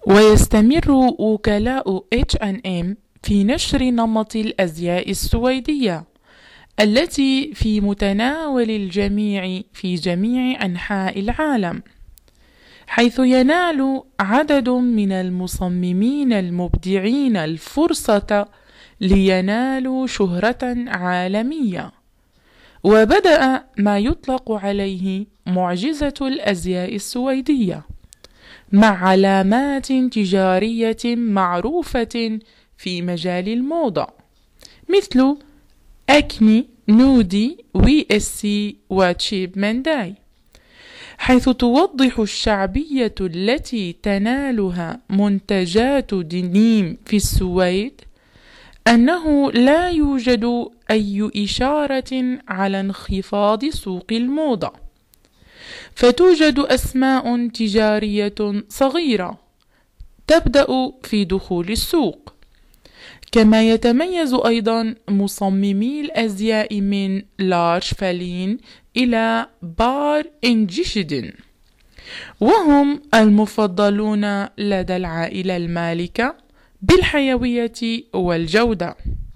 ويستمر وكلاء H&M في نشر نمط الأزياء السويدية التي في متناول الجميع في جميع أنحاء العالم، حيث ينال عدد من المصممين المبدعين الفرصة لينالوا شهرة عالمية. وبدأ ما يطلق عليه معجزة الأزياء السويدية مع علامات تجارية معروفة في مجال الموضة مثل أكني، نودي، VSC وتشيب مانداي، حيث توضح الشعبية التي تنالها منتجات دينيم في السويد أنه لا يوجد أي إشارة على انخفاض سوق الموضة، فتوجد أسماء تجارية صغيرة تبدأ في دخول السوق. كما يتميز أيضا مصممي الأزياء من لارش فالين إلى بار إنجيشدن، وهم المفضلون لدى العائلة المالكة بالحيوية والجودة.